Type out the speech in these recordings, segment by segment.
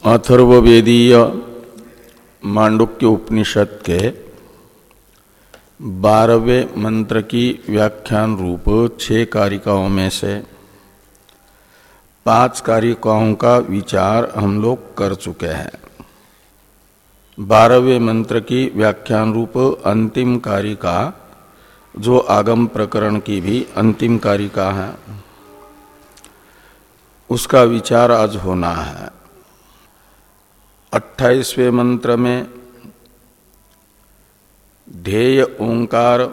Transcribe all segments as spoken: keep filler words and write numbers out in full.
अथर्ववेदीय मांडुक्य उपनिषद के बारहवें मंत्र की व्याख्यान रूप छह कारिकाओं में से पांच कारिकाओं का विचार हम लोग कर चुके हैं। बारहवें मंत्र की व्याख्यान रूप अंतिम कारिका, जो आगम प्रकरण की भी अंतिम कारिका है, उसका विचार आज होना है। अट्ठाईसवें मंत्र में ध्येय ओंकार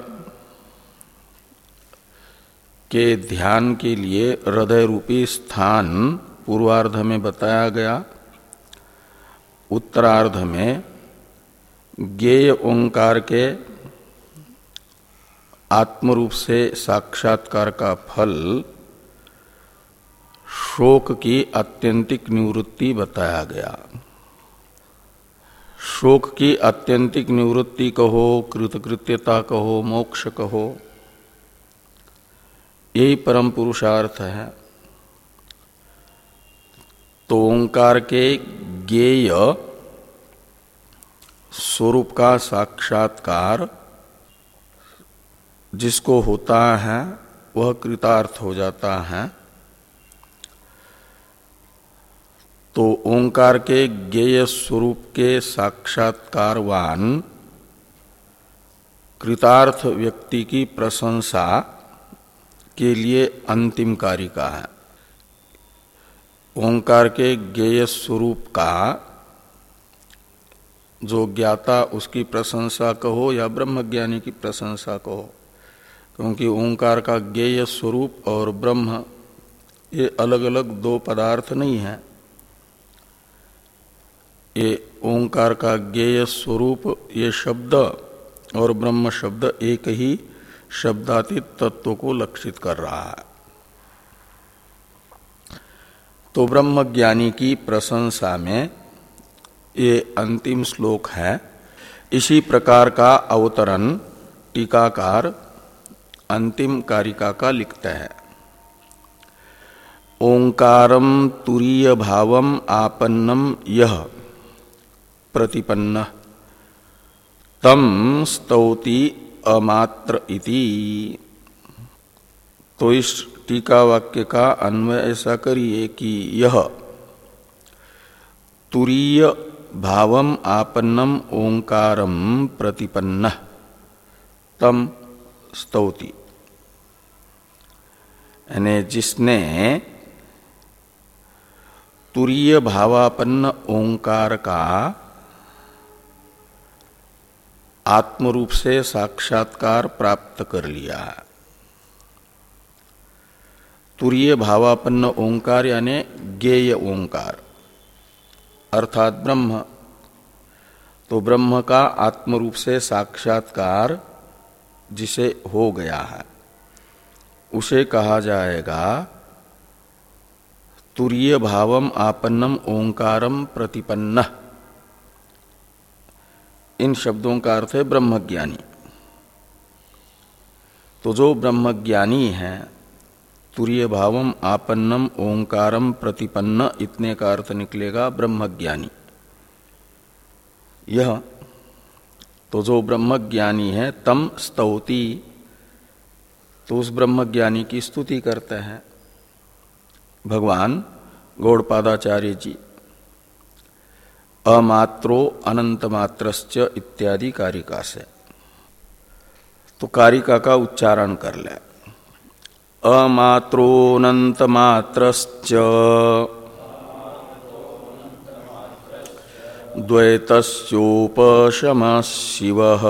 के ध्यान के लिए हृदय रूपी स्थान पूर्वार्ध में बताया गया। उत्तरार्ध में ज्ञेय ओंकार के आत्मरूप से साक्षात्कार का फल शोक की आत्यंतिक निवृत्ति बताया गया। शोक की आत्यंतिक निवृत्ति कहो, कृतकृत्यता कहो, मोक्ष कहो, यही परम पुरुषार्थ है। तो ओंकार के ज्ञेय स्वरूप का साक्षात्कार जिसको होता है वह कृतार्थ हो जाता है। तो ओंकार के ज्ञेय स्वरूप के साक्षात्कारवान कृतार्थ व्यक्ति की प्रशंसा के लिए अंतिम कारिका है। ओंकार के ज्ञेय स्वरूप का जो ज्ञाता, उसकी प्रशंसा कहो या ब्रह्मज्ञानी की प्रशंसा कहो, क्योंकि ओंकार का ज्ञेय स्वरूप और ब्रह्म ये अलग अलग दो पदार्थ नहीं है। ये ओंकार का ज्ञेय स्वरूप ये शब्द और ब्रह्म शब्द एक ही शब्दातीत तत्व को लक्षित कर रहा है। तो ब्रह्मज्ञानी की प्रशंसा में ये अंतिम श्लोक है। इसी प्रकार का अवतरण टीकाकार अंतिम कारिका का लिखते हैं। ओंकारम तुरीय भावम आपन्नम यह प्रतिपन्न तम स्तौति अमात्र इति। तो इस टीका वाक्य का अन्वय ऐसा करिए कि यह तुरीय भावम आपन्नम ओंकारम प्रतिपन्न तम स्तौति, यानी जिसने तुरीय भावापन्न ओंकार का आत्मरूप से साक्षात्कार प्राप्त कर लिया है। तुरीय भावापन्न ओंकार यानी ज्ञेय ओंकार अर्थात ब्रह्म। तो ब्रह्म का आत्मरूप से साक्षात्कार जिसे हो गया है उसे कहा जाएगा तुरीय भावम आपन्नम ओंकारम प्रतिपन्न। इन शब्दों का अर्थ है ब्रह्मज्ञानी। तो जो ब्रह्मज्ञानी है, तुरीय भावम आपन्नम ओंकारम प्रतिपन्न, इतने का अर्थ निकलेगा ब्रह्मज्ञानी। यह तो जो ब्रह्मज्ञानी है तम स्तौति, तो उस ब्रह्मज्ञानी की स्तुति करते हैं भगवान गौड़पादाचार्य जी। अमात्रो अनंत मात्रश्च इत्यादि कारिका से। तो कारिका का उच्चारण कर ले। अमात्रो अनंत मात्रश्च द्वैतस्योपशमः शिवः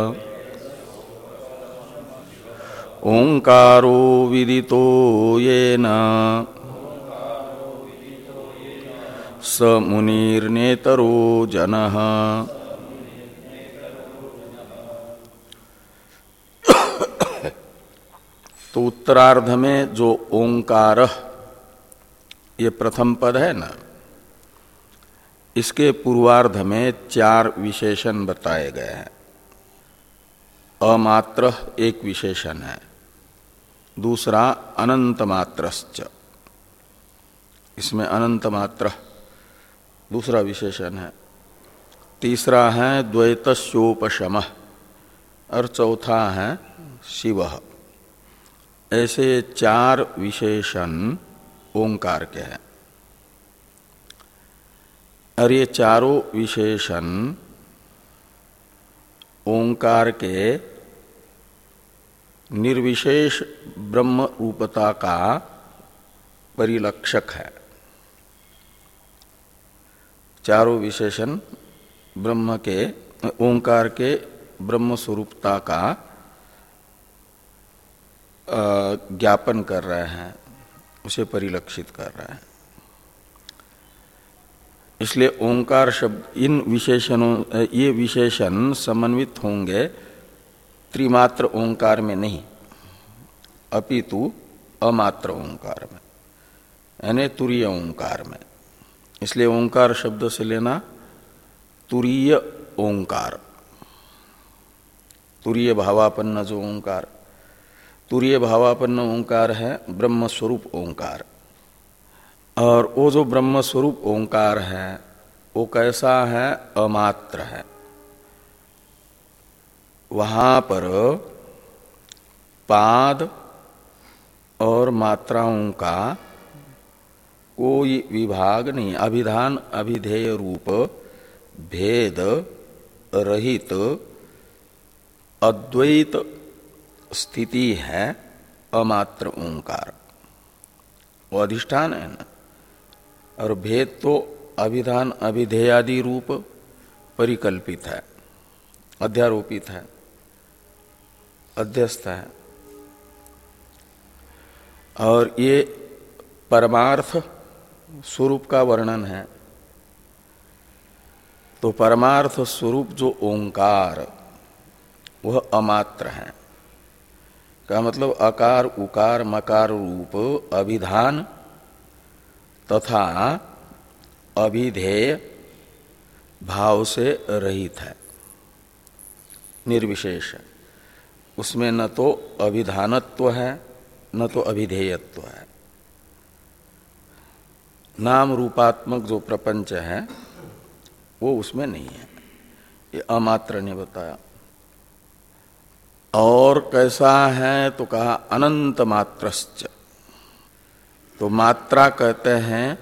ओंकारो विदितो येन स मुनिर्नेतरो जनः। तो उत्तरार्ध में जो ओंकार ये प्रथम पद है ना, इसके पूर्वार्ध में चार विशेषण बताए गए हैं। अमात्र एक विशेषण है, दूसरा अनंत मात्रश्च, इसमें अनंत मात्र दूसरा विशेषण है। तीसरा है द्वैतस्योपशमः और चौथा है शिवः। ऐसे चार विशेषण ओंकार के हैं। और ये चारों विशेषण ओंकार के निर्विशेष ब्रह्म रूपता का परिलक्षक है। चारों विशेषण ब्रह्म के ओंकार के ब्रह्म स्वरूपता का ज्ञापन कर रहे हैं, उसे परिलक्षित कर रहे हैं। इसलिए ओंकार शब्द इन विशेषणों ये विशेषण समन्वित होंगे त्रिमात्र ओंकार में नहीं, अपितु अमात्र ओंकार में, यानी तुरीय ओंकार में। इसलिए ओंकार शब्द से लेना तुरीय ओंकार, तुरीय भावापन्न जो ओंकार, तुरीय भावापन्न ओंकार है ब्रह्म स्वरूप ओंकार। और वो जो ब्रह्म स्वरूप ओंकार है वो कैसा है? अमात्र है। वहां पर पाद और मात्राओं का कोई विभाग नहीं, अभिधान अभिधेय रूप भेद रहित अद्वैत स्थिति है अमात्र ओंकार। वो अधिष्ठान है ना, और भेद तो अभिधान अभिधेयादि रूप परिकल्पित है, अध्यारोपित है, अध्यस्त है। और ये परमार्थ स्वरूप का वर्णन है। तो परमार्थ स्वरूप जो ओंकार वह अमात्र है, का मतलब अकार उकार मकार रूप अभिधान तथा अभिधेय भाव से रहित है, निर्विशेष है। उसमें न तो अभिधानत्व है न तो अभिधेयत्व है। नाम रूपात्मक जो प्रपंच है वो उसमें नहीं है। ये अमात्र ने बताया। और कैसा है तो कहा अनंत मात्रश्च। तो मात्रा कहते हैं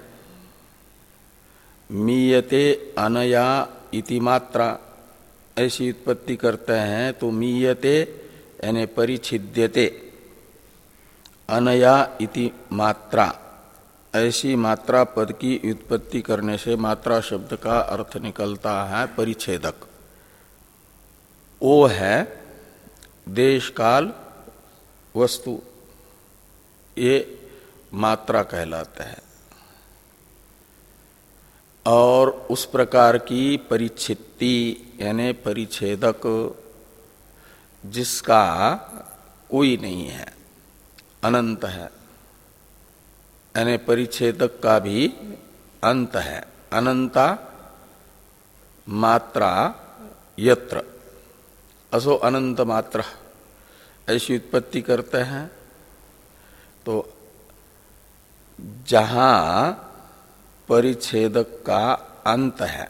मीयते अनया इति मात्रा, ऐसी उत्पत्ति करते हैं। तो मीयते यानी परिच्छिद्यते, अनया इति मात्रा, ऐसी मात्रा पद की उत्पत्ति करने से मात्रा शब्द का अर्थ निकलता है परिच्छेदक। वो है देश काल वस्तु, ये मात्रा कहलाता है। और उस प्रकार की परिच्छित्ति यानी परिच्छेदक जिसका कोई नहीं है, अनंत है, यानी परिच्छेदक का भी अंत है। अनंता मात्रा यत्र, असो अनंत मात्रा, ऐसी उत्पत्ति करते हैं। तो जहां परिच्छेदक का अंत है,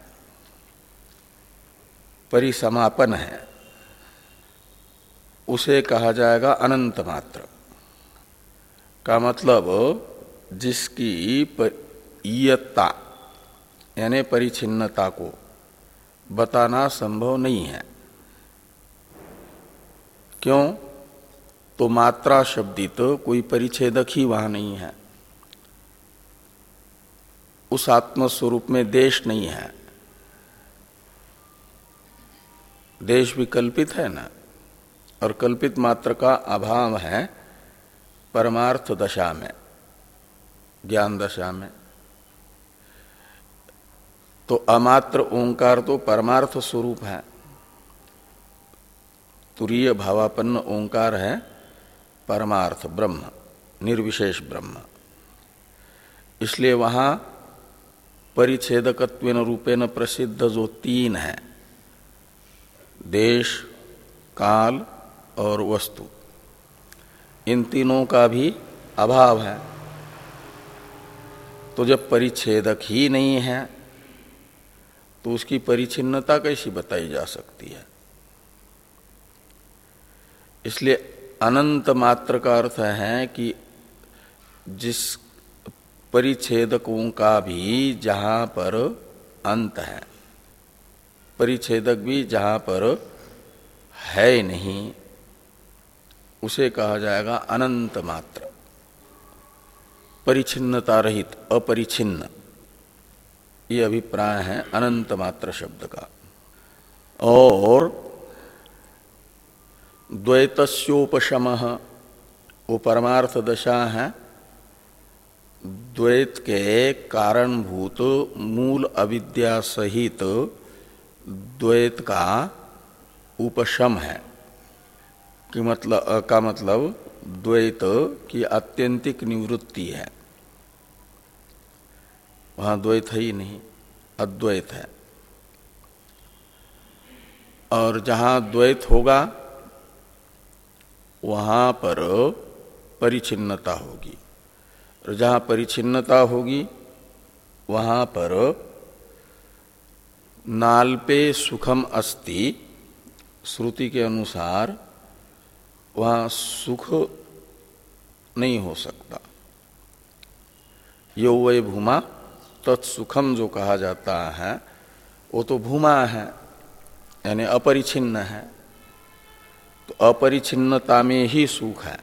परिसमापन है, उसे कहा जाएगा अनंत मात्र। का मतलब जिसकी ईयत्ता यानी परिच्छिन्नता को बताना संभव नहीं है। क्यों? तो मात्रा शब्दित तो कोई परिच्छेदक ही वहां नहीं है। उस आत्म स्वरूप में देश नहीं है। देश भी कल्पित है ना, और कल्पित मात्र का अभाव है परमार्थ दशा में, ज्ञान दशा में। तो अमात्र ओंकार तो परमार्थ स्वरूप है, तुरीय भावापन्न ओंकार है परमार्थ ब्रह्म, निर्विशेष ब्रह्म। इसलिए वहां परिच्छेदकत्वेन रूपेण प्रसिद्ध जो तीन है, देश काल और वस्तु, इन तीनों का भी अभाव है। तो जब परिच्छेदक ही नहीं है तो उसकी परिच्छिन्नता कैसी बताई जा सकती है? इसलिए अनंत मात्र का अर्थ है कि जिस परिच्छेदकों का भी जहां पर अंत है, परिच्छेदक भी जहां पर है नहीं, उसे कहा जाएगा अनंत मात्र, परिच्छिन्नता रहित, अपरिच्छिन्न। ये अभिप्राय है अनंत मात्र शब्द का। और द्वैतस्योपशमः, वो परमार्थ दशा है द्वैत के कारणभूत मूल अविद्या सहित द्वैत का उपशम है कि मतलब का मतलब द्वैत की आत्यंतिक निवृत्ति है। वहां द्वैत है ही नहीं, अद्वैत है। और जहां द्वैत होगा वहां पर परिच्छिन्नता होगी, और जहां परिच्छिन्नता होगी वहां पर नाल्पे सुखम अस्ति, श्रुति के अनुसार वहां सुख नहीं हो सकता। यो वै भूमा तत्सुखम जो कहा जाता है वो तो भूमा है, यानी अपरिच्छिन्न है। तो अपरिच्छिन्नता में ही सुख है।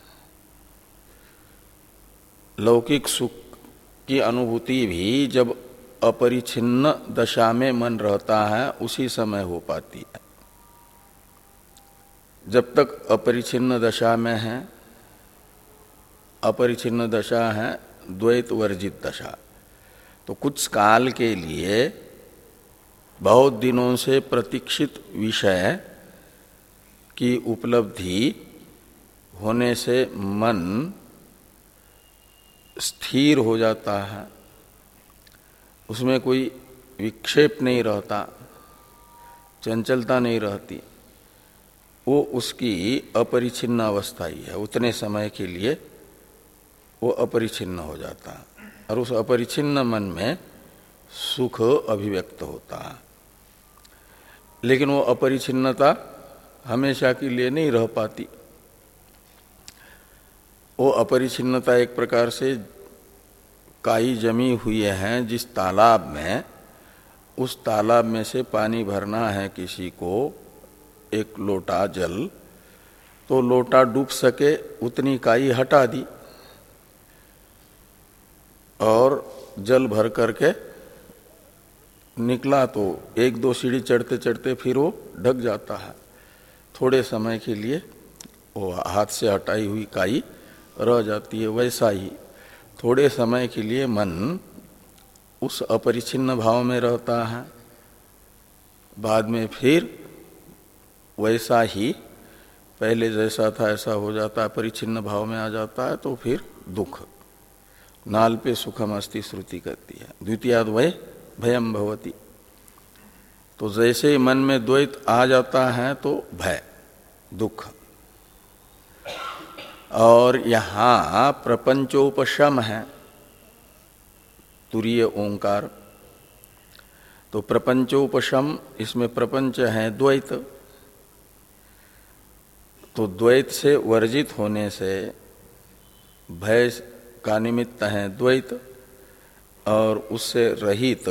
लौकिक सुख की अनुभूति भी जब अपरिच्छिन्न दशा में मन रहता है उसी समय हो पाती है। जब तक अपरिच्छिन्न दशा में है, अपरिच्छिन्न दशा है द्वैत वर्जित दशा, तो कुछ काल के लिए बहुत दिनों से प्रतीक्षित विषय की उपलब्धि होने से मन स्थिर हो जाता है, उसमें कोई विक्षेप नहीं रहता, चंचलता नहीं रहती। वो उसकी अपरिच्छिन्न अवस्था ही है। उतने समय के लिए वो अपरिच्छिन्न हो जाता है और उस अपरिच्छिन्न मन में सुख अभिव्यक्त होता है। लेकिन वो अपरिच्छिन्नता हमेशा के लिए नहीं रह पाती। वो अपरिच्छिन्नता एक प्रकार से काई जमी हुई है जिस तालाब में, उस तालाब में से पानी भरना है किसी को एक लोटा जल, तो लोटा डूब सके उतनी काई हटा दी और जल भर करके निकला, तो एक दो सीढ़ी चढ़ते चढ़ते फिर वो ढक जाता है। थोड़े समय के लिए वो हाथ से हटाई हुई काई रह जाती है। वैसा ही थोड़े समय के लिए मन उस अपरिच्छिन्न भाव में रहता है, बाद में फिर वैसा ही पहले जैसा था ऐसा हो जाता है, परिच्छिन्न भाव में आ जाता है। तो फिर दुख, नाल पे सुखम अस्ति श्रुति कहती है, द्वितीयाद वै भयम भवति। तो जैसे मन में द्वैत आ जाता है तो भय, दुख। और यहाँ प्रपंचोपशम है तुरीय ओंकार, तो प्रपंचोपशम, इसमें प्रपंच है द्वैत, तो द्वैत से वर्जित होने से भय का निमित्त है द्वैत, और उससे रहित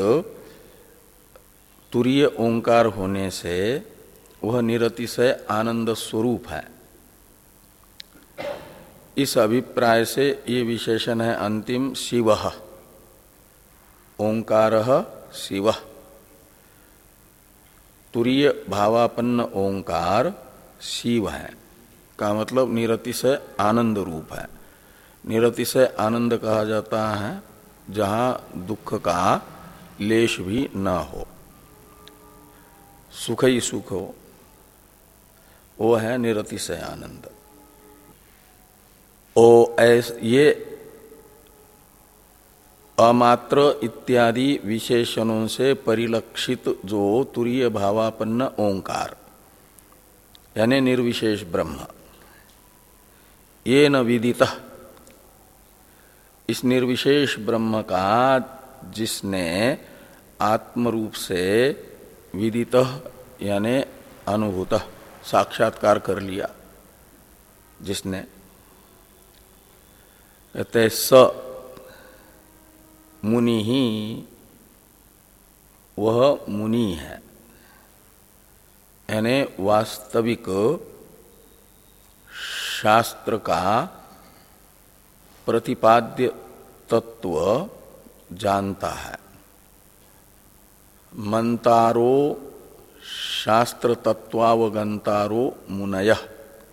तुरीय ओंकार होने से वह निरतिशय आनंद स्वरूप है। इस अभिप्राय से ये विशेषण है अंतिम शिवः, ओंकारः शिवः। तुरीय भावापन्न ओंकार शिव है का मतलब निरतिशय आनंद रूप है। निरतिशय आनंद कहा जाता है जहाँ दुख का लेश भी न हो, सुख ही सुख हो, वो है निरतिशय आनंद। ओ ऐस ये अमात्र इत्यादि विशेषणों से परिलक्षित जो तुरीय भावापन्न ओंकार यानी निर्विशेष ब्रह्म, ये न विदितः, इस निर्विशेष ब्रह्म का जिसने आत्मरूप से विदित यानी अनुभूत साक्षात्कार कर लिया जिसने, कहते स मुनि ही वह मुनि है, यानी वास्तविक शास्त्र का प्रतिपाद्य तत्व जानता है। मंतारो शास्त्र तत्वावगंतारो मुनयः,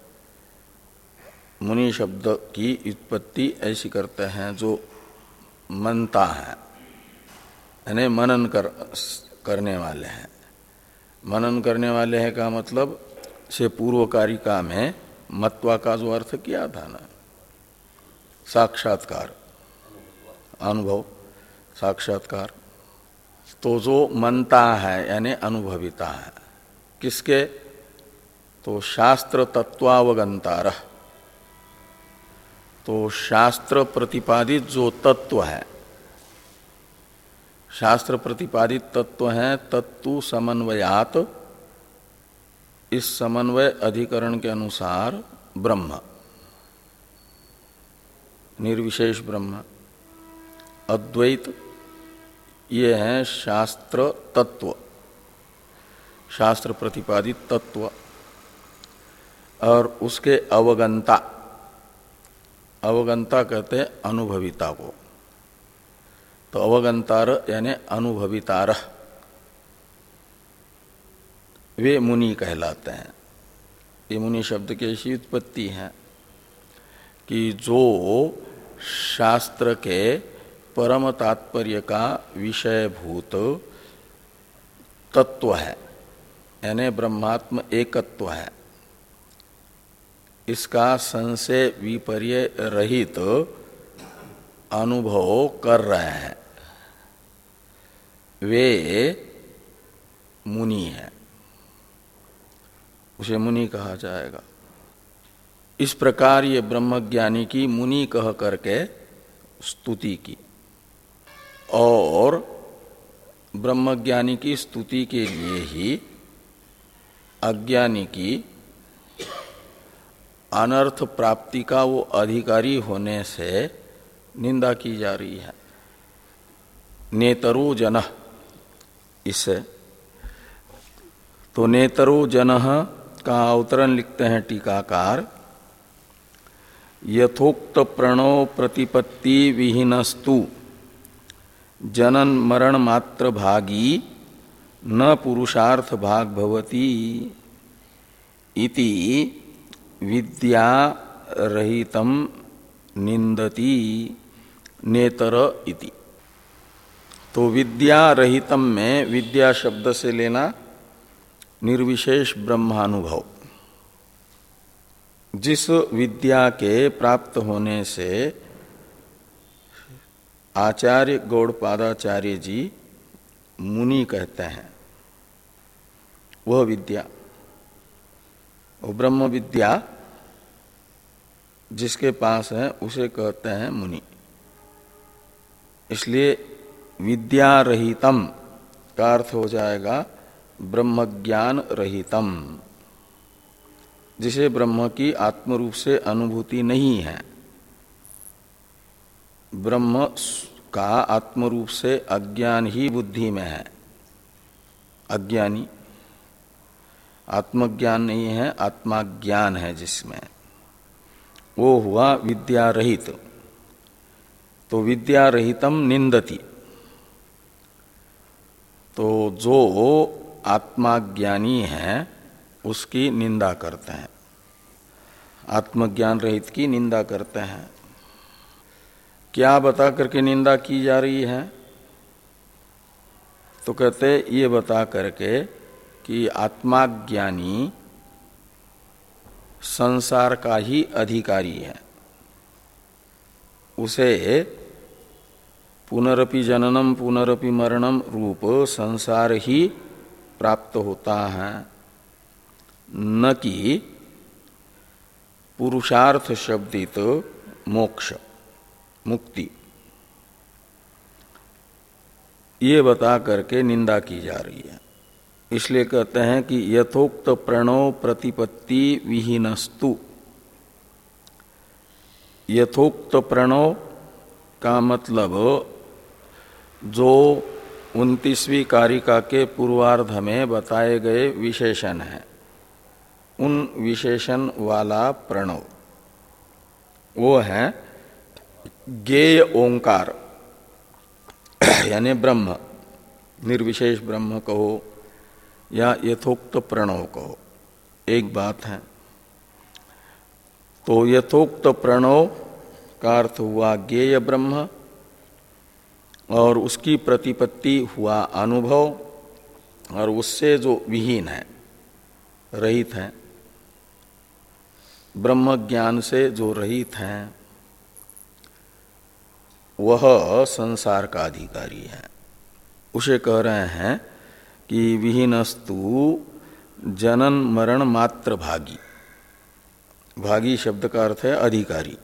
मुनि शब्द की उत्पत्ति ऐसी करते हैं जो मनता है, यानी मनन कर, करने वाले हैं। मनन करने वाले हैं का मतलब से पूर्वकारिका में मत्वा का जो अर्थ किया था ना, साक्षात्कार, अनुभव, साक्षात्कार। तो जो मनता है यानी अनुभविता है, किसके? तो शास्त्र तत्वावगंतार, तो शास्त्र प्रतिपादित जो तत्व है, शास्त्र प्रतिपादित तत्व है तत्तु समन्वयात, इस समन्वय अधिकरण के अनुसार ब्रह्म, निर्विशेष ब्रह्म, अद्वैत, ये है शास्त्र तत्व, शास्त्र प्रतिपादित तत्व। और उसके अवगंता, अवगंता कहते हैं अनुभविता को, तो अवगंतार यानी अनुभवितार, वे मुनि कहलाते हैं। ये मुनि शब्द की ऐसी उत्पत्ति है कि जो शास्त्र के परम तात्पर्य का विषयभूत तत्व है, यानी ब्रह्मात्म एकत्व है, इसका संशय विपर्य रहित अनुभव कर रहे हैं, वे मुनि हैं, उसे मुनि कहा जाएगा। इस प्रकार ये ब्रह्मज्ञानी की मुनि कह करके स्तुति की, और ब्रह्मज्ञानी की स्तुति के लिए ही अज्ञानी की अनर्थ प्राप्ति का वो अधिकारी होने से निंदा की जा रही है। नेतरो जनः, इससे तो नेतरो जनः का अवतरण लिखते हैं टीकाकार, यथोक्त प्रणव प्रतिपत्ति विहीनस्तु जनन मरण मात्र भागी न पुरुषार्थ भाग भवति इति विद्या रहितम निंदति नेतर इति। तो विद्या रहितम में विद्या शब्द से लेना निर्विशेष ब्रह्मानुभव, जिस विद्या के प्राप्त होने से आचार्य गौड़पादाचार्य जी मुनि कहते हैं, वह विद्या, वो ब्रह्म विद्या जिसके पास है उसे कहते हैं मुनि। इसलिए विद्या रहितम का अर्थ हो जाएगा ब्रह्मज्ञान रहितम, जिसे ब्रह्म की आत्मरूप से अनुभूति नहीं है, ब्रह्म का आत्मरूप से अज्ञान ही बुद्धि में है, अज्ञानी, आत्मज्ञान नहीं है, आत्माज्ञान है जिसमें, वो हुआ विद्या रहित। तो विद्या रहितम निंदति, तो जो आत्माज्ञानी है उसकी निंदा करते हैं, आत्मज्ञान रहित की निंदा करते हैं। क्या बता करके निंदा की जा रही है? तो कहते ये बता करके कि आत्माज्ञानी संसार का ही अधिकारी है, उसे पुनरपि जननम पुनरपि मरणम रूप संसार ही प्राप्त होता है, न कि पुरुषार्थ शब्दित मोक्ष, मुक्ति। ये बता करके निंदा की जा रही है। इसलिए कहते हैं कि यथोक्त प्रणव प्रतिपत्ति विहीनस्तु। यथोक्त प्रणव का मतलब जो उनतीसवीं कारिका के पूर्वार्ध में बताए गए विशेषण हैं, उन विशेषण वाला प्रणव वो है ज्ञेय ओंकार, यानी ब्रह्म, निर्विशेष ब्रह्म कहो या यथोक्त प्रणव कहो, एक बात है। तो यथोक्त प्रणव का अर्थ हुआ ज्ञेय ब्रह्म, और उसकी प्रतिपत्ति हुआ अनुभव, और उससे जो विहीन है, रहित है, ब्रह्म ज्ञान से जो रहित है, वह संसार का अधिकारी है। उसे कह रहे हैं कि विहीनस्तु जनन मरण मात्र भागी। भागी शब्द का अर्थ है अधिकारी।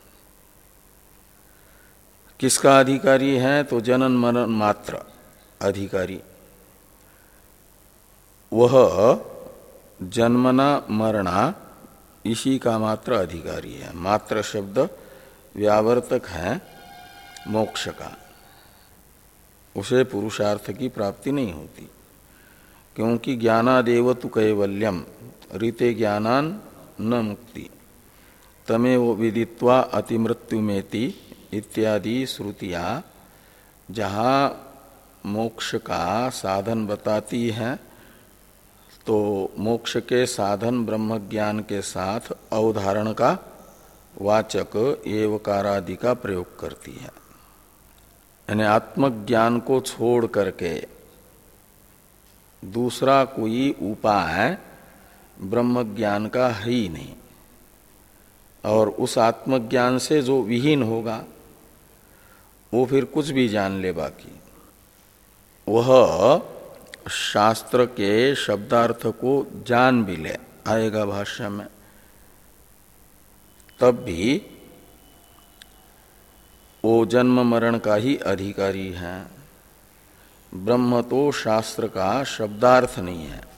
किसका अधिकारी है? तो जनन मरण मात्र अधिकारी। वह जन्मना मरणा इसी का मात्र अधिकारी है। मात्र शब्द व्यावर्तक है मोक्ष का, उसे पुरुषार्थ की प्राप्ति नहीं होती, क्योंकि ज्ञानादेव तु कैवल्यम रीते ज्ञानान न मुक्ति तमेव विदित्वा अतिमृत्युमेति इत्यादि श्रुतियाँ जहाँ मोक्ष का साधन बताती हैं, तो मोक्ष के साधन ब्रह्म ज्ञान के साथ अवधारण का वाचक एवकारादि का प्रयोग करती है। यानी आत्मज्ञान को छोड़ करके दूसरा कोई उपाय ब्रह्म ज्ञान का है ही नहीं, और उस आत्मज्ञान से जो विहीन होगा वो फिर कुछ भी जान ले, बाकी वह शास्त्र के शब्दार्थ को जान भी ले, आएगा भाष्य में, तब भी वो जन्म मरण का ही अधिकारी है। ब्रह्म तो शास्त्र का शब्दार्थ नहीं है,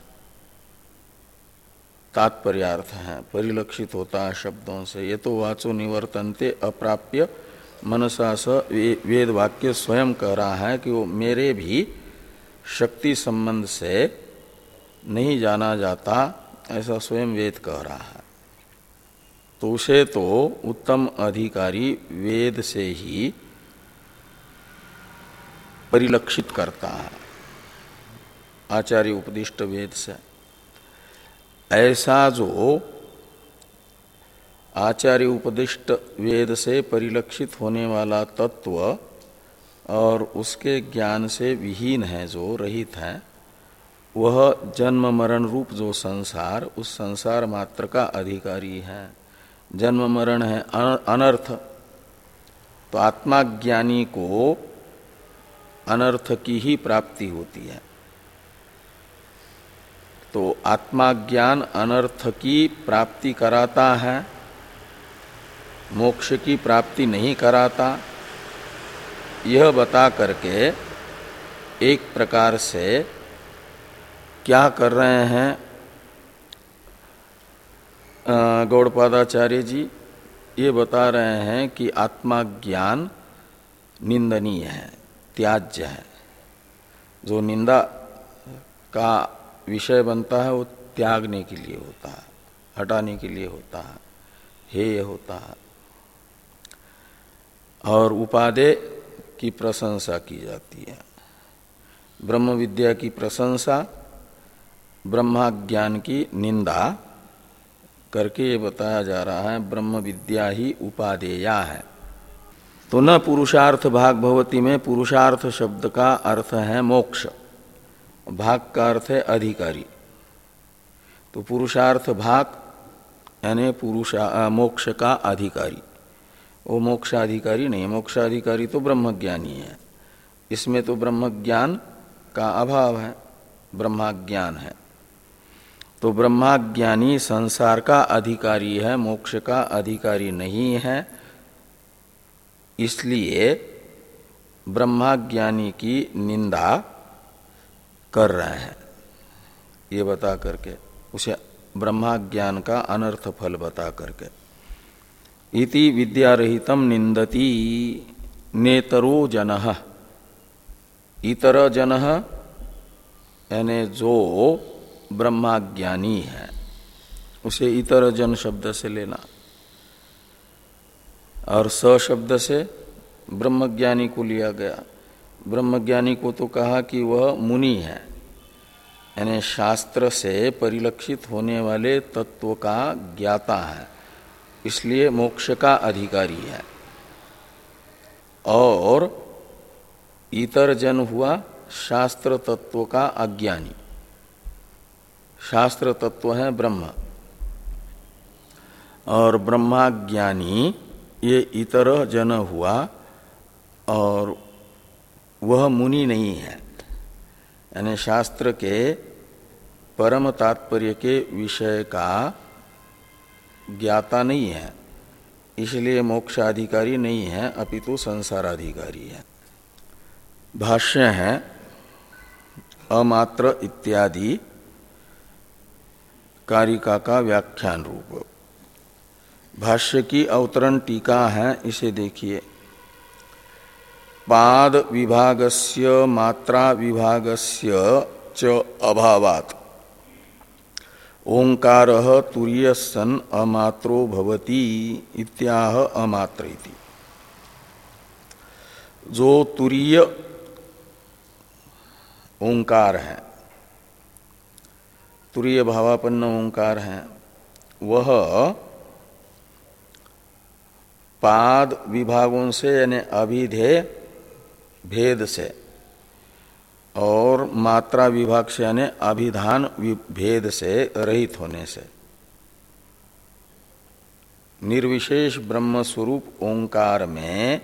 तात्पर्यार्थ है, परिलक्षित होता है शब्दों से। ये तो वाचो निवर्तन्ते अप्राप्य मनसा स वेद वाक्य स्वयं कह रहा है कि वो मेरे भी शक्ति संबंध से नहीं जाना जाता, ऐसा स्वयं वेद कह रहा है। तो उसे तो उत्तम अधिकारी वेद से ही परिलक्षित करता है, आचार्य उपदिष्ट वेद से। ऐसा जो आचार्य उपदिष्ट वेद से परिलक्षित होने वाला तत्व और उसके ज्ञान से विहीन है, जो रहित है, वह जन्म मरण रूप जो संसार, उस संसार मात्र का अधिकारी है। जन्म मरण है अनर्थ, तो आत्माज्ञानी को अनर्थ की ही प्राप्ति होती है। तो आत्माज्ञान अनर्थ की प्राप्ति कराता है, मोक्ष की प्राप्ति नहीं कराता। यह बता करके एक प्रकार से क्या कर रहे हैं गौड़पादाचार्य जी? ये बता रहे हैं कि आत्माज्ञान निंदनीय है, त्याज्य है। जो निंदा का विषय बनता है वो त्यागने के लिए होता है, हटाने के लिए होता है, हेय होता है। और उपादेय की प्रशंसा की जाती है। ब्रह्म विद्या की प्रशंसा, ब्रह्माज्ञान की निंदा करके ये बताया जा रहा है ब्रह्म विद्या ही उपादेया है। तो न पुरुषार्थ भाग भवती में पुरुषार्थ शब्द का अर्थ है मोक्ष, भाग का अर्थ है अधिकारी। तो पुरुषार्थ भाग यानी पुरुषा मोक्ष का अधिकारी, वो मोक्षाधिकारी नहीं। मोक्षाधिकारी तो ब्रह्मज्ञानी है, इसमें तो ब्रह्मज्ञान का अभाव है, ब्रह्माज्ञान है। तो ब्रह्माज्ञानी संसार का अधिकारी है, मोक्ष का अधिकारी नहीं है। इसलिए ब्रह्माज्ञानी की निंदा कर रहे हैं, ये बता करके, उसे ब्रह्माज्ञान का अनर्थ फल बता करके। इति विद्यारहितम निंदति नेतरो जनः, इतर जनः यानी जो ब्रह्माज्ञानी है उसे इतर जन शब्द से लेना, और स शब्द से ब्रह्मज्ञानी को लिया गया। ब्रह्मज्ञानी को तो कहा कि वह मुनि है, यानी शास्त्र से परिलक्षित होने वाले तत्व का ज्ञाता है, इसलिए मोक्ष का अधिकारी है। और इतर जन हुआ शास्त्र तत्व का अज्ञानी। शास्त्र तत्व है ब्रह्म, और ब्रह्माज्ञानी ये इतर जन हुआ, और वह मुनि नहीं है, यानी शास्त्र के परम तात्पर्य के विषय का ज्ञाता नहीं है, इसलिए मोक्षाधिकारी नहीं है, अपितु संसाराधिकारी है। भाष्य है अमात्र इत्यादि कारिका का व्याख्यान रूप। भाष्य की अवतरण टीका है, इसे देखिए। पाद विभागस्य मात्रा विभागस्य च अभावात् ओंकारः तुरीय सन अमात्रो भवति इत्याह अमात्र इति। जो तुरीय ओंकार है, तुरीय भावापन्न ओंकार है, वह पाद विभागों से यानी अभिधेय भेद से और मात्रा विभाग से यानी अभिधान भेद से रहित होने से निर्विशेष ब्रह्म स्वरूप ओंकार में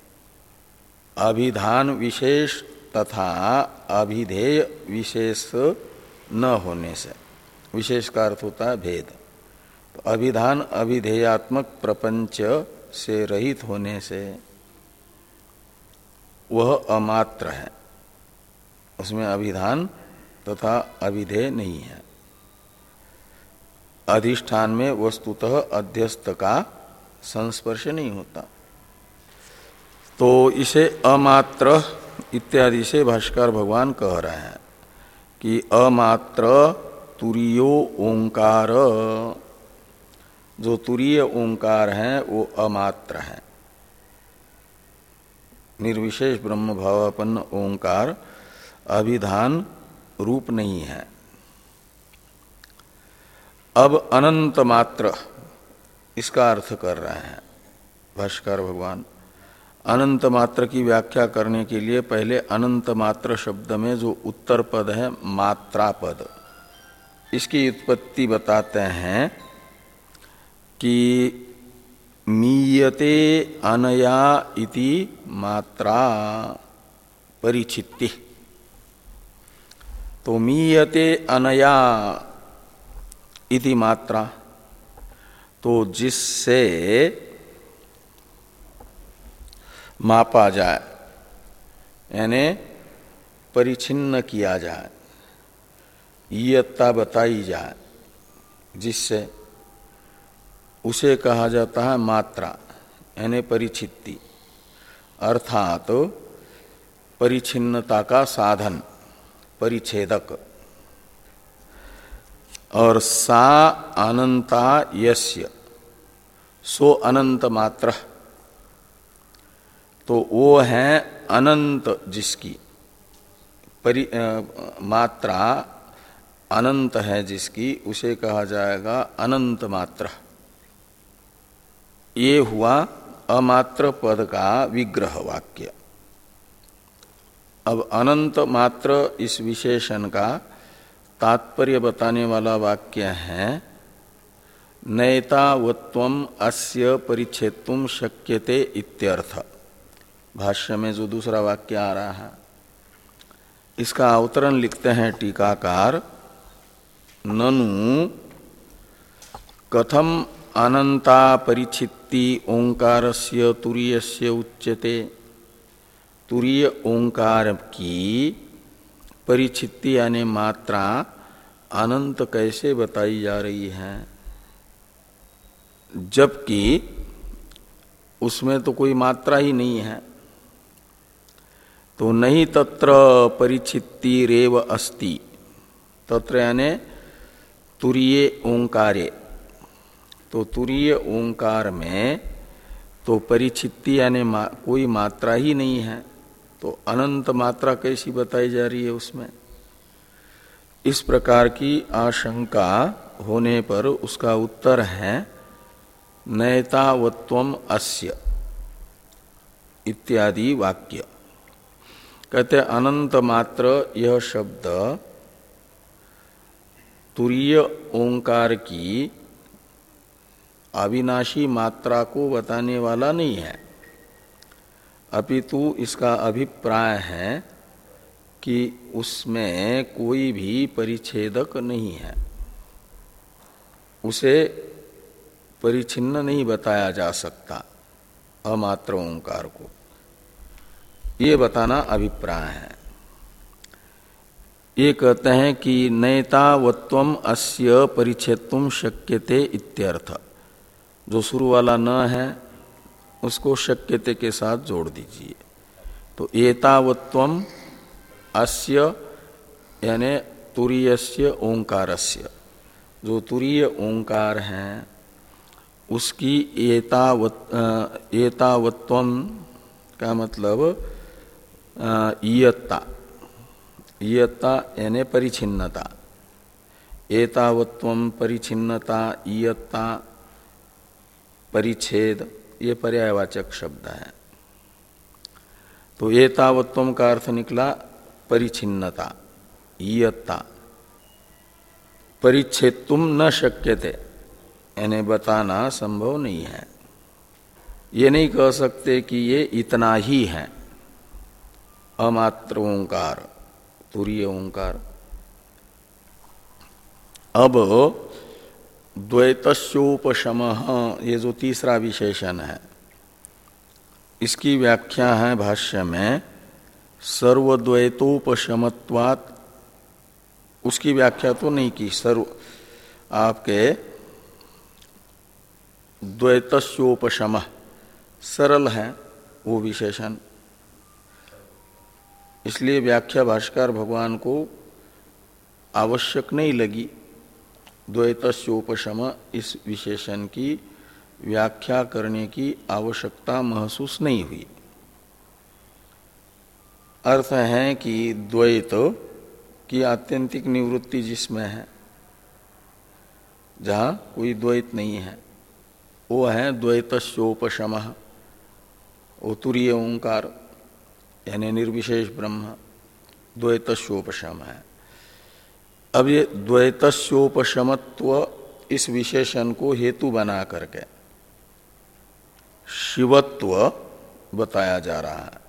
अभिधान विशेष तथा अभिधेय विशेष न होने से, विशेष का अर्थ होता है भेद, तो अभिधान अभिधेयात्मक प्रपंच से रहित होने से वह अमात्र है, उसमें अभिधान तथा अभिधेय नहीं है। अधिष्ठान में वस्तुतः अध्यस्त का संस्पर्श नहीं होता। तो इसे अमात्र इत्यादि से भाष्कर भगवान कह रहे हैं कि अमात्र तुरीयो ओंकार, जो तुरीय ओंकार है वो अमात्र है। निर्विशेष ब्रह्म भावापन्न ओंकार अभिधान रूप नहीं है। अब अनंत मात्र इसका अर्थ कर रहे हैं भाष्कर भगवान। अनंत मात्र की व्याख्या करने के लिए पहले अनंत मात्र शब्द में जो उत्तर पद है मात्रा पद, इसकी उत्पत्ति बताते हैं कि मीयते अनया इति मात्रा परिचित्ति। तो मीयते अनया इति मात्रा, तो जिससे मापा जाए यानी परिचिन्न किया जाए, ईयत्ता बताई जाए, जिससे उसे कहा जाता है मात्रा यानी परिचित्ति, अर्थात तो परिचिन्नता का साधन, परिच्छेदक। और सा अनंता यस्य, सो अनंत मात्र, तो वो है अनंत जिसकी परि आ, मात्रा अनंत है जिसकी, उसे कहा जाएगा अनंत मात्र। ये हुआ अमात्र पद का विग्रह वाक्य। अब अनंत मात्र इस विशेषण का तात्पर्य बताने वाला वाक्य है नैतावत्वम अस्य परिच्छेत्तुम शक्यते इत्यर्थ। भाष्य में जो दूसरा वाक्य आ रहा है इसका अवतरण लिखते हैं टीकाकार, ननु कथम अनंता परिच्छित्ति ओंकारस्य तुरीयस्य उच्यते। तुरीय ओंकार की परिचित्ति यानी मात्रा अनंत कैसे बताई जा रही है, जबकि उसमें तो कोई मात्रा ही नहीं है। तो नहीं तत्र परिचित्ति रेव अस्ति, तत्र यानी तुरीय ओंकारे, तो तुरीय ओंकार में तो परिचित्ति यानी मा, कोई मात्रा ही नहीं है, तो अनंत मात्रा कैसी बताई जा रही है उसमें। इस प्रकार की आशंका होने पर उसका उत्तर है नैतावत्वम अस्य इत्यादि वाक्य। कहते अनंत मात्र यह शब्द तुरीय ओंकार की अविनाशी मात्रा को बताने वाला नहीं है, अपितु इसका अभिप्राय है कि उसमें कोई भी परिच्छेदक नहीं है, उसे परिच्छिन्न नहीं बताया जा सकता अमात्र ओंकार को, ये बताना अभिप्राय है। ये कहते हैं कि नैतावत्वम अस्य परिच्छेदुम शक्यते इत्यर्थ। जो शुरू वाला न है उसको शक्यते के साथ जोड़ दीजिए। तो एतावत्वम अस्य यानी तुरीयस्य ओंकारस्य, जो तुरीय ओंकार है उसकी एतावत् एतावत्वम का मतलब इयत्ता, इयत्ता यानी परिच्छिन्नता, एतावत्वम परिच्छिन्नता इयत्ता परिच्छेद, ये पर्यायवाचक शब्द है। तो एतावत्वम का अर्थ निकला परिच्छिन्नता इयत्ता, परिच्छेदुम न शक्यते यानी बताना संभव नहीं है। ये नहीं कह सकते कि ये इतना ही है अमात्र ओंकार तुरीय ओंकार। अब द्वैतस्योपशमः, ये जो तीसरा विशेषण है इसकी व्याख्या है भाष्य में सर्वद्वैतोपशमत्वात्। उसकी व्याख्या तो नहीं की, सर्व आपके द्वैतस्योपशमः सरल है वो विशेषण, इसलिए व्याख्या भाष्यकार भगवान को आवश्यक नहीं लगी। द्वैतस्योपशम इस विशेषण की व्याख्या करने की आवश्यकता महसूस नहीं हुई। अर्थ है कि द्वैत की आत्यंतिक निवृत्ति जिसमें है, जहां कोई द्वैत नहीं है, वो है द्वैतस्योपशमः, वो तुरीय ओंकार यानी निर्विशेष ब्रह्म द्वैतस्योपशम है। अब ये द्वैतस्योपशमत्व इस विशेषण को हेतु बना करके शिवत्व बताया जा रहा है,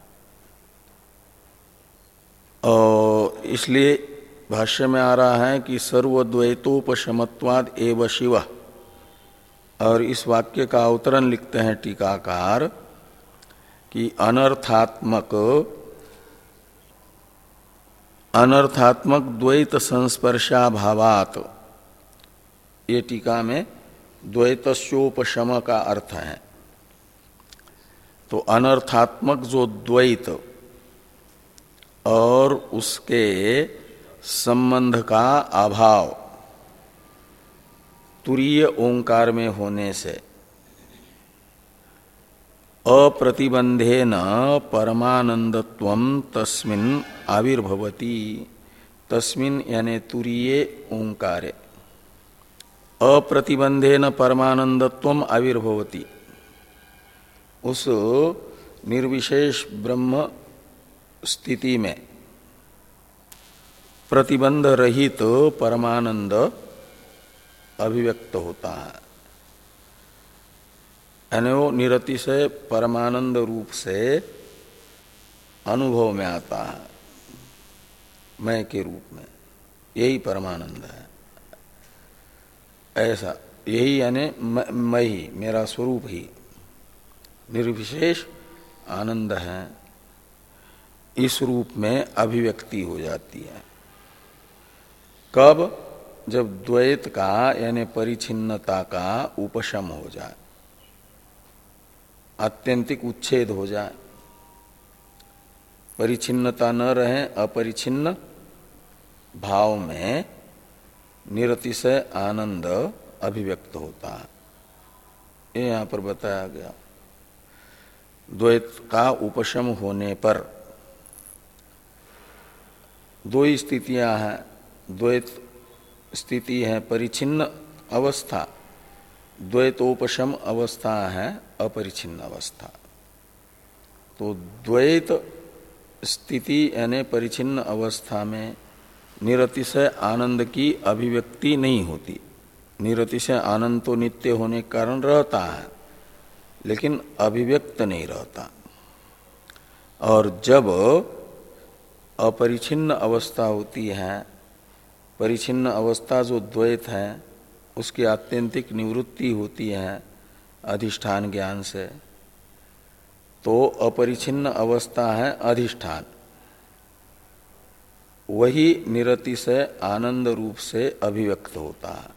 और इसलिए भाष्य में आ रहा है कि सर्वद्वैतोपशमत्वाद एव शिव। और इस वाक्य का अवतरण लिखते हैं टीकाकार कि अनर्थात्मक अनर्थात्मक द्वैत संस्पर्शाभावात, ये टीका में द्वैतस्योपशम का अर्थ है। तो अनर्थात्मक जो द्वैत और उसके संबंध का अभाव तुरीय ओंकार में होने से अप्रतिबंधेन परमानंदत्वम तस्मिन् आविर्भवति। तस्मिन् यानी तुरीये ओंकारे अप्रतिबंधेन परमानंदत्वम आविर्भवति, उस निर्विशेष ब्रह्म स्थिति में प्रतिबंध रहित परमानंद अभिव्यक्त होता है, यानी वो निरतिशय परमानंद रूप से अनुभव में आता है, मैं के रूप में, यही परमानंद है। ऐसा यही यानी मैं ही, मेरा स्वरूप ही निर्विशेष आनंद है। इस रूप में अभिव्यक्ति हो जाती है। कब? जब द्वैत का यानी परिच्छिन्नता का उपशम हो जाए, आत्यंतिक उच्छेद हो जाए, परिच्छिन्नता न रहे, अपरिच्छिन्न भाव में निरतिशय आनंद अभिव्यक्त होता है। ये यहां पर बताया गया। द्वैत का उपशम होने पर दो ही स्थितियां हैं। द्वैत स्थिति है परिच्छिन्न अवस्था, द्वैतोपशम अवस्था है अपरिच्छिन्न अवस्था। तो द्वैत स्थिति यानी परिच्छिन्न अवस्था में निरतिशय आनंद की अभिव्यक्ति नहीं होती। निरतिशय आनंद तो नित्य होने के कारण रहता है, लेकिन अभिव्यक्त नहीं रहता। और जब अपरिच्छिन्न अवस्था होती है, परिच्छिन्न अवस्था जो द्वैत है उसकी आत्यंतिक निवृत्ति होती है अधिष्ठान ज्ञान से, तो अपरिच्छिन्न अवस्था है अधिष्ठान, वही निरतिशय आनंद रूप से अभिव्यक्त होता है।